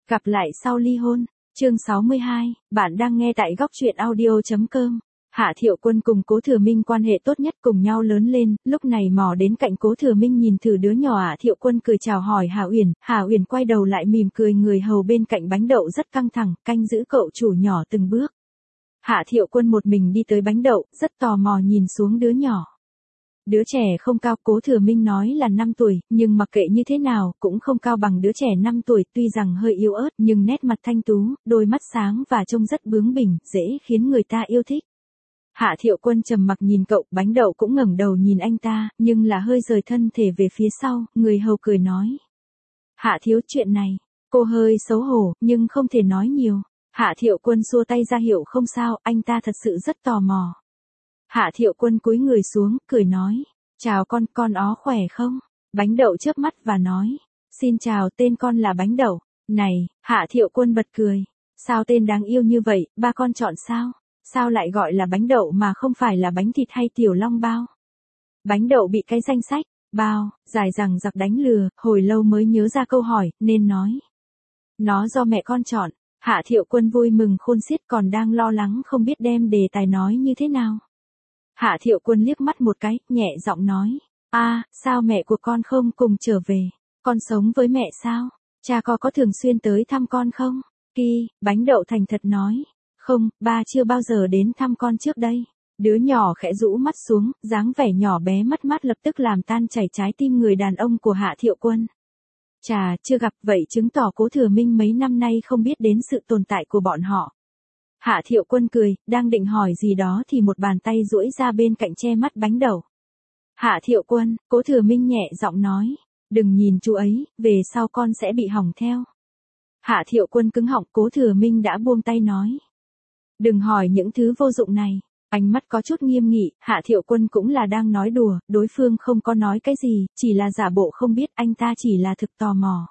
Gặp lại sau ly hôn, chương 62, bạn đang nghe tại góc truyện audio.com. Hạ Thiệu Quân cùng Cố Thừa Minh quan hệ tốt nhất, cùng nhau lớn lên, lúc này mò đến cạnh Cố Thừa Minh nhìn thử đứa nhỏ. Hạ Thiệu Quân cười chào hỏi Hạ Uyển quay đầu lại mỉm cười, người hầu bên cạnh bánh đậu rất căng thẳng, canh giữ cậu chủ nhỏ từng bước. Hạ Thiệu Quân một mình đi tới bánh đậu, rất tò mò nhìn xuống đứa nhỏ. Đứa trẻ không cao, Cố Thừa Minh nói là 5 tuổi, nhưng mặc kệ như thế nào, cũng không cao bằng đứa trẻ 5 tuổi, tuy rằng hơi yếu ớt, nhưng nét mặt thanh tú, đôi mắt sáng và trông rất bướng bỉnh, dễ khiến người ta yêu thích. Hạ Thiệu Quân trầm mặc nhìn cậu, bánh đậu cũng ngẩng đầu nhìn anh ta, nhưng là hơi rời thân thể về phía sau, người hầu cười nói. Hạ thiếu, chuyện này, cô hơi xấu hổ, nhưng không thể nói nhiều. Hạ Thiệu Quân xua tay ra hiệu không sao, anh ta thật sự rất tò mò. Hạ Thiệu Quân cúi người xuống, cười nói, chào con ó khỏe không? Bánh đậu chớp mắt và nói, xin chào, tên con là Bánh Đậu. Này, Hạ Thiệu Quân bật cười, sao tên đáng yêu như vậy, ba con chọn sao? Sao lại gọi là Bánh Đậu mà không phải là bánh thịt hay tiểu long bao? Bánh Đậu bị cái danh sách, bao, dài dằng dặc đánh lừa, hồi lâu mới nhớ ra câu hỏi, nên nói. Nó do mẹ con chọn. Hạ Thiệu Quân vui mừng khôn xiết, còn đang lo lắng không biết đem đề tài nói như thế nào. Hạ Thiệu Quân liếc mắt một cái, nhẹ giọng nói, sao mẹ của con không cùng trở về? Con sống với mẹ sao? Cha có thường xuyên tới thăm con không? Bánh Đậu thành thật nói, không, ba chưa bao giờ đến thăm con trước đây. Đứa nhỏ khẽ rũ mắt xuống, dáng vẻ nhỏ bé mất mát lập tức làm tan chảy trái tim người đàn ông của Hạ Thiệu Quân. Chà, chưa gặp, vậy chứng tỏ Cố Thừa Minh mấy năm nay không biết đến sự tồn tại của bọn họ. Hạ Thiệu Quân cười, đang định hỏi gì đó thì một bàn tay duỗi ra bên cạnh che mắt Bánh Đậu. Hạ Thiệu Quân, Cố Thừa Minh nhẹ giọng nói, đừng nhìn chú ấy, về sau con sẽ bị hỏng theo. Hạ Thiệu Quân cứng họng, Cố Thừa Minh đã buông tay nói. Đừng hỏi những thứ vô dụng này. Ánh mắt có chút nghiêm nghị, Hạ Thiệu Quân cũng là đang nói đùa, đối phương không có nói cái gì, chỉ là giả bộ không biết, anh ta chỉ là thực tò mò.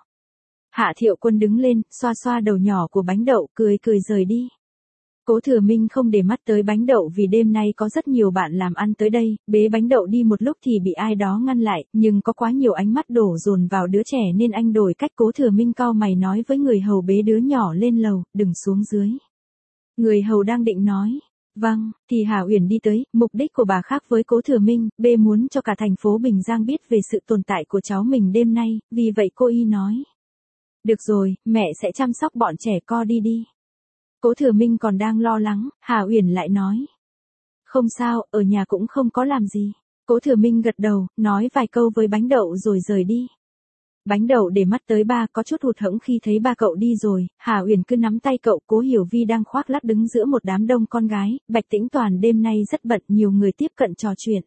Hạ Thiệu Quân đứng lên, xoa xoa đầu nhỏ của Bánh Đậu, cười rời đi. Cố Thừa Minh không để mắt tới Bánh Đậu vì đêm nay có rất nhiều bạn làm ăn tới đây, bế Bánh Đậu đi một lúc thì bị ai đó ngăn lại, nhưng có quá nhiều ánh mắt đổ dồn vào đứa trẻ nên anh đổi cách. Cố Thừa Minh cau mày nói với người hầu bế đứa nhỏ lên lầu, đừng xuống dưới. Người hầu đang định nói. Vâng, thì Hạ Uyển đi tới, mục đích của bà khác với Cố Thừa Minh, B muốn cho cả thành phố Bình Giang biết về sự tồn tại của cháu mình đêm nay, vì vậy cô y nói. Được rồi, mẹ sẽ chăm sóc bọn trẻ, co đi. Cố Thừa Minh còn đang lo lắng, Hạ Uyển lại nói. Không sao, ở nhà cũng không có làm gì. Cố Thừa Minh gật đầu, nói vài câu với Bánh Đậu rồi rời đi. Bánh Đậu để mắt tới ba, có chút hụt hẫng khi thấy ba cậu đi rồi, Hạ Uyển cứ nắm tay cậu. Cố Hiểu Vi đang khoác lác đứng giữa một đám đông con gái, Bạch Tĩnh Toàn đêm nay rất bận, nhiều người tiếp cận trò chuyện.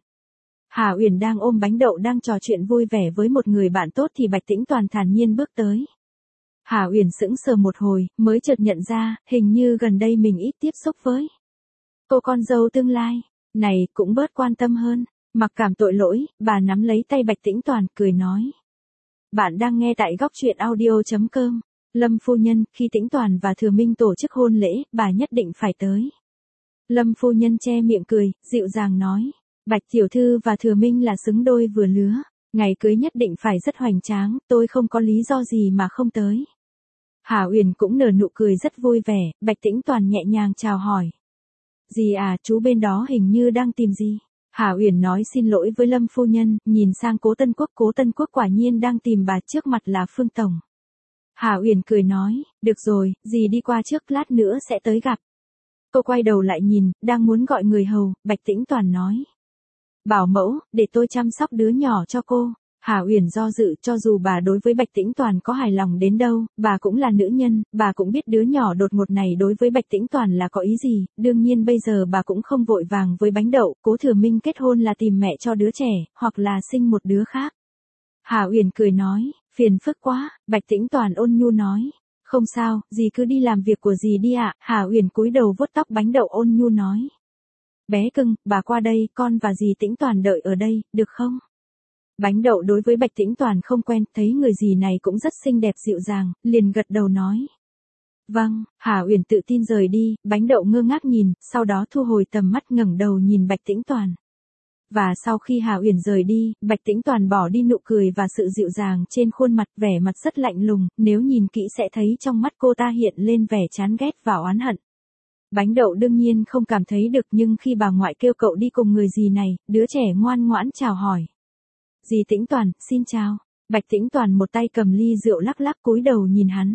Hạ Uyển đang ôm Bánh Đậu đang trò chuyện vui vẻ với một người bạn tốt thì Bạch Tĩnh Toàn thản nhiên bước tới. Hạ Uyển sững sờ một hồi, mới chợt nhận ra, hình như gần đây mình ít tiếp xúc với cô con dâu tương lai này, cũng bớt quan tâm hơn. Mặc cảm tội lỗi, bà nắm lấy tay Bạch Tĩnh Toàn, cười nói. Bạn đang nghe tại góc truyện audio.com. Lâm phu nhân, khi Tĩnh Toàn và Thừa Minh tổ chức hôn lễ, bà nhất định phải tới. Lâm phu nhân che miệng cười, dịu dàng nói. Bạch tiểu thư và Thừa Minh là xứng đôi vừa lứa. Ngày cưới nhất định phải rất hoành tráng, tôi không có lý do gì mà không tới. Hạ Uyển cũng nở nụ cười rất vui vẻ, Bạch Tĩnh Toàn nhẹ nhàng chào hỏi. Gì à, chú bên đó hình như đang tìm gì? Hạ Uyển nói xin lỗi với Lâm phu nhân, nhìn sang Cố Tân Quốc quả nhiên đang tìm bà, trước mặt là Phương Tổng. Hạ Uyển cười nói, được rồi, dì đi qua trước, lát nữa sẽ tới gặp. Cô quay đầu lại nhìn, đang muốn gọi người hầu, Bạch Tĩnh Toàn nói. Bảo mẫu, để tôi chăm sóc đứa nhỏ cho cô. Hạ Uyển do dự, cho dù bà đối với Bạch Tĩnh Toàn có hài lòng đến đâu, bà cũng là nữ nhân, bà cũng biết đứa nhỏ đột ngột này đối với Bạch Tĩnh Toàn là có ý gì, đương nhiên bây giờ bà cũng không vội vàng với Bánh Đậu. Cố Thừa Minh kết hôn là tìm mẹ cho đứa trẻ, hoặc là sinh một đứa khác. Hạ Uyển cười nói, phiền phức quá. Bạch Tĩnh Toàn ôn nhu nói, không sao, dì cứ đi làm việc của dì đi ạ. Hạ Uyển cúi đầu vuốt tóc Bánh Đậu ôn nhu nói. Bé cưng, bà qua đây, con và dì Tĩnh Toàn đợi ở đây, được không? Bánh Đậu đối với Bạch Tĩnh Toàn không quen, thấy người dì này cũng rất xinh đẹp dịu dàng, liền gật đầu nói. Vâng, Hạ Uyển tự tin rời đi, Bánh Đậu ngơ ngác nhìn, sau đó thu hồi tầm mắt ngẩng đầu nhìn Bạch Tĩnh Toàn. Và sau khi Hà Uyển rời đi, Bạch Tĩnh Toàn bỏ đi nụ cười và sự dịu dàng trên khuôn mặt, vẻ mặt rất lạnh lùng, nếu nhìn kỹ sẽ thấy trong mắt cô ta hiện lên vẻ chán ghét và oán hận. Bánh đậu đương nhiên không cảm thấy được, nhưng khi bà ngoại kêu cậu đi cùng người dì này, đứa trẻ ngoan ngoãn chào hỏi. Dì Tĩnh Toàn, xin chào. Bạch Tĩnh Toàn một tay cầm ly rượu lắc lắc cúi đầu nhìn hắn.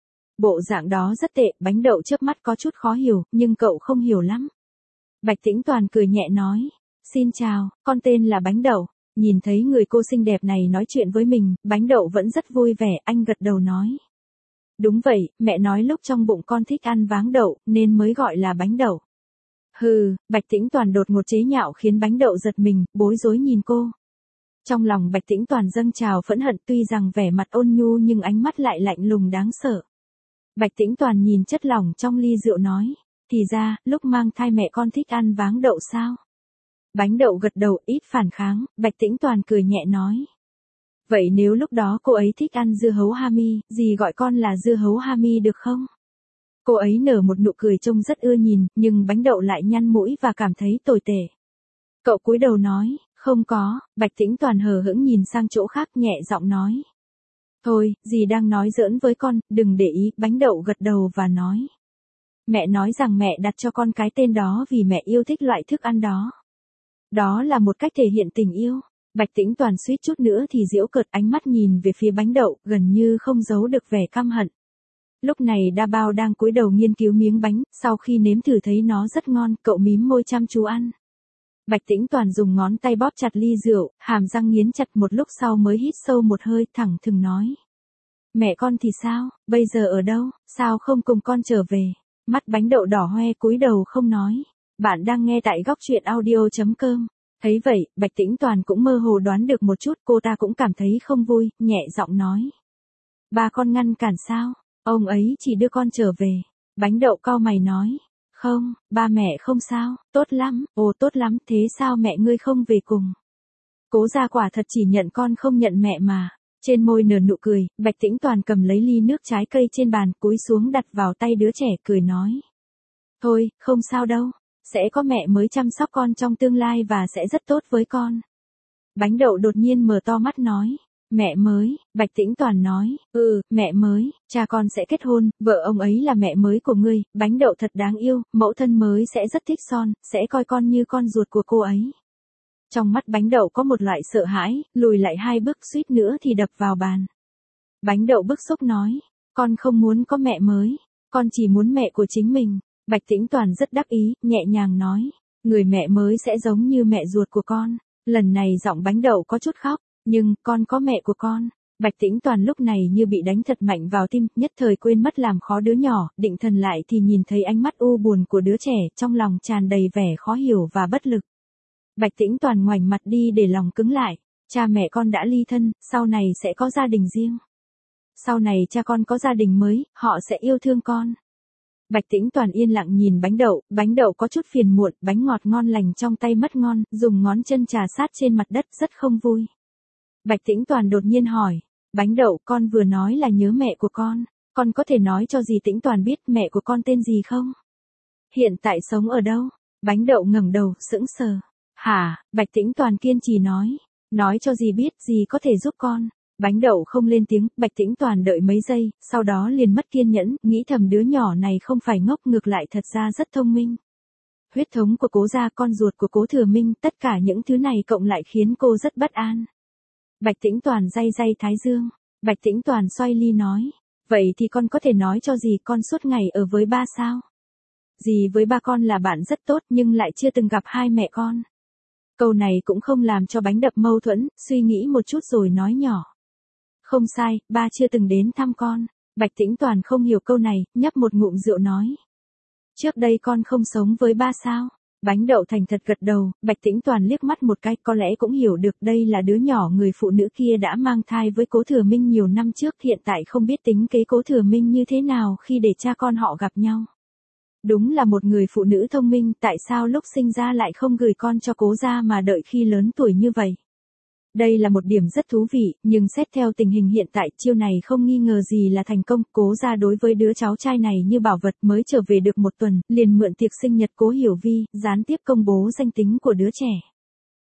Bộ dạng đó rất tệ, bánh đậu chớp mắt có chút khó hiểu, nhưng cậu không hiểu lắm. Bạch Tĩnh Toàn cười nhẹ nói, xin chào, con tên là Bánh Đậu. Nhìn thấy người cô xinh đẹp này nói chuyện với mình, Bánh Đậu vẫn rất vui vẻ, anh gật đầu nói. Đúng vậy, mẹ nói lúc trong bụng con thích ăn váng đậu, nên mới gọi là bánh đậu. Hừ, Bạch Tĩnh Toàn đột ngột chế nhạo khiến Bánh Đậu giật mình, bối rối nhìn cô. Trong lòng Bạch Tĩnh Toàn dâng trào phẫn hận, tuy rằng vẻ mặt ôn nhu nhưng ánh mắt lại lạnh lùng đáng sợ. Bạch Tĩnh Toàn nhìn chất lỏng trong ly rượu nói, thì ra, lúc mang thai mẹ con thích ăn váng đậu sao? Bánh Đậu gật đầu ít phản kháng, Bạch Tĩnh Toàn cười nhẹ nói. Vậy nếu lúc đó cô ấy thích ăn dưa hấu Hami, dì gọi con là dưa hấu Hami được không? Cô ấy nở một nụ cười trông rất ưa nhìn, nhưng Bánh Đậu lại nhăn mũi và cảm thấy tồi tệ. Cậu cúi đầu nói, không có, Bạch Tĩnh Toàn hờ hững nhìn sang chỗ khác nhẹ giọng nói. Thôi, dì đang nói giỡn với con, đừng để ý, Bánh Đậu gật đầu và nói. Mẹ nói rằng mẹ đặt cho con cái tên đó vì mẹ yêu thích loại thức ăn đó. Đó là một cách thể hiện tình yêu. Bạch Tĩnh Toàn suýt chút nữa thì giễu cợt, ánh mắt nhìn về phía Bánh Đậu, gần như không giấu được vẻ căm hận. Lúc này Đa Bao đang cúi đầu nghiên cứu miếng bánh, sau khi nếm thử thấy nó rất ngon, cậu mím môi chăm chú ăn. Bạch Tĩnh Toàn dùng ngón tay bóp chặt ly rượu, hàm răng nghiến chặt, một lúc sau mới hít sâu một hơi, thẳng thừng nói. Mẹ con thì sao, bây giờ ở đâu, sao không cùng con trở về? Mắt Bánh Đậu đỏ hoe cúi đầu không nói. Bạn đang nghe tại góc truyện audio.com. Thấy vậy, Bạch Tĩnh Toàn cũng mơ hồ đoán được một chút, cô ta cũng cảm thấy không vui, nhẹ giọng nói. Ba con ngăn cản sao? Ông ấy chỉ đưa con trở về. Bánh Đậu cau mày nói. Không, ba mẹ không sao, tốt lắm, ồ tốt lắm, thế sao mẹ ngươi không về cùng? Cố gia quả thật chỉ nhận con không nhận mẹ mà. Trên môi nở nụ cười, Bạch Tĩnh Toàn cầm lấy ly nước trái cây trên bàn, cúi xuống đặt vào tay đứa trẻ, cười nói. Thôi, không sao đâu, sẽ có mẹ mới chăm sóc con trong tương lai và sẽ rất tốt với con. Bánh Đậu đột nhiên mở to mắt nói. Mẹ mới, Bạch Tĩnh Toàn nói, mẹ mới, cha con sẽ kết hôn, vợ ông ấy là mẹ mới của ngươi, Bánh Đậu thật đáng yêu, mẫu thân mới sẽ rất thích son, sẽ coi con như con ruột của cô ấy. Trong mắt Bánh Đậu có một loại sợ hãi, lùi lại 2 bước suýt nữa thì đập vào bàn. Bánh Đậu bức xúc nói, con không muốn có mẹ mới, con chỉ muốn mẹ của chính mình. Bạch Tĩnh Toàn rất đắc ý, nhẹ nhàng nói, người mẹ mới sẽ giống như mẹ ruột của con. Lần này giọng Bánh Đậu có chút khóc, nhưng con có mẹ của con. Bạch Tĩnh Toàn lúc này như bị đánh thật mạnh vào tim, nhất thời quên mất làm khó đứa nhỏ, định thần lại thì nhìn thấy ánh mắt u buồn của đứa trẻ, trong lòng tràn đầy vẻ khó hiểu và bất lực. Bạch Tĩnh Toàn ngoảnh mặt đi để lòng cứng lại, cha mẹ con đã ly thân, sau này sẽ có gia đình riêng. Sau này cha con có gia đình mới, họ sẽ yêu thương con. Bạch Tĩnh Toàn yên lặng nhìn Bánh Đậu có chút phiền muộn, bánh ngọt ngon lành trong tay mất ngon, dùng ngón chân trà sát trên mặt đất rất không vui. Bạch Tĩnh Toàn đột nhiên hỏi, Bánh Đậu, con vừa nói là nhớ mẹ của con có thể nói cho dì Tĩnh Toàn biết mẹ của con tên gì không? Hiện tại sống ở đâu? Bánh Đậu ngẩng đầu, sững sờ. Hả? Bạch Tĩnh Toàn kiên trì nói cho dì biết, dì có thể giúp con. Bánh Đậu không lên tiếng, Bạch Tĩnh Toàn đợi mấy giây, sau đó liền mất kiên nhẫn, nghĩ thầm đứa nhỏ này không phải ngốc, ngược lại thật ra rất thông minh. Huyết thống của Cố gia, con ruột của Cố Thừa Minh, tất cả những thứ này cộng lại khiến cô rất bất an. Bạch Tĩnh Toàn day thái dương. Bạch Tĩnh Toàn xoay ly nói, vậy thì con có thể nói cho dì con suốt ngày ở với ba sao? Dì với ba con là bạn rất tốt nhưng lại chưa từng gặp hai mẹ con. Câu này cũng không làm cho Bánh Đập mâu thuẫn, suy nghĩ một chút rồi nói nhỏ. Không sai, ba chưa từng đến thăm con. Bạch Tĩnh Toàn không hiểu câu này, nhấp một ngụm rượu nói. Trước đây con không sống với ba sao? Bánh Đậu thành thật gật đầu, Bạch Tĩnh Toàn liếc mắt một cái, có lẽ cũng hiểu được đây là đứa nhỏ người phụ nữ kia đã mang thai với Cố Thừa Minh nhiều năm trước, hiện tại không biết tính kế Cố Thừa Minh như thế nào khi để cha con họ gặp nhau. Đúng là một người phụ nữ thông minh, tại sao lúc sinh ra lại không gửi con cho Cố gia mà đợi khi lớn tuổi như vậy? Đây là một điểm rất thú vị, nhưng xét theo tình hình hiện tại, chiêu này không nghi ngờ gì là thành công. Cố gia đối với đứa cháu trai này như bảo vật, mới trở về được một tuần, liền mượn tiệc sinh nhật Cố Hiểu Vi, gián tiếp công bố danh tính của đứa trẻ.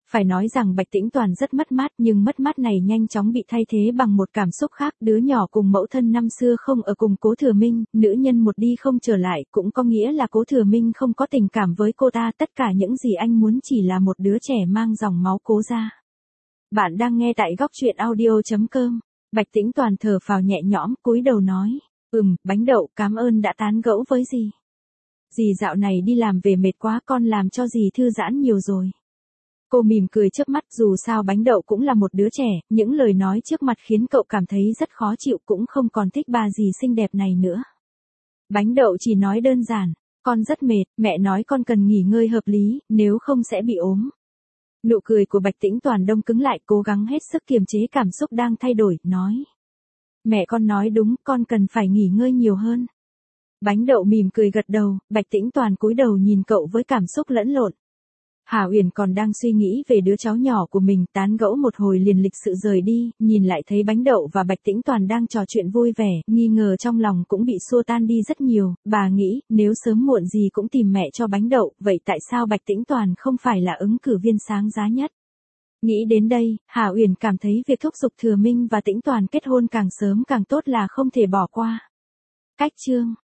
Phải nói rằng Bạch Tĩnh Toàn rất mất mát, nhưng mất mát này nhanh chóng bị thay thế bằng một cảm xúc khác. Đứa nhỏ cùng mẫu thân năm xưa không ở cùng Cố Thừa Minh, nữ nhân một đi không trở lại, cũng có nghĩa là Cố Thừa Minh không có tình cảm với cô ta. Tất cả những gì anh muốn chỉ là một đứa trẻ mang dòng máu Cố gia. Bạn đang nghe tại góc truyện audio.com. Bạch Tĩnh Toàn thở phào nhẹ nhõm, cúi đầu nói, bánh đậu, cảm ơn đã tán gẫu với dì. Dì dạo này đi làm về mệt quá, con làm cho dì thư giãn nhiều rồi. Cô mỉm cười trước mắt, dù sao bánh đậu cũng là một đứa trẻ, những lời nói trước mặt khiến cậu cảm thấy rất khó chịu, cũng không còn thích bà dì xinh đẹp này nữa. Bánh đậu chỉ nói đơn giản, con rất mệt, mẹ nói con cần nghỉ ngơi hợp lý, nếu không sẽ bị ốm. Nụ cười của Bạch Tĩnh Toàn đông cứng lại, cố gắng hết sức kiềm chế cảm xúc đang thay đổi, nói. Mẹ con nói đúng, con cần phải nghỉ ngơi nhiều hơn. Bánh đậu mỉm cười gật đầu, Bạch Tĩnh Toàn cúi đầu nhìn cậu với cảm xúc lẫn lộn. Hà Uyển còn đang suy nghĩ về đứa cháu nhỏ của mình, tán gẫu một hồi liền lịch sự rời đi, nhìn lại thấy Bánh Đậu và Bạch Tĩnh Toàn đang trò chuyện vui vẻ, nghi ngờ trong lòng cũng bị xua tan đi rất nhiều. Bà nghĩ, nếu sớm muộn gì cũng tìm mẹ cho Bánh Đậu, vậy tại sao Bạch Tĩnh Toàn không phải là ứng cử viên sáng giá nhất? Nghĩ đến đây, Hà Uyển cảm thấy việc thúc giục Thừa Minh và Tĩnh Toàn kết hôn càng sớm càng tốt là không thể bỏ qua. Cách chương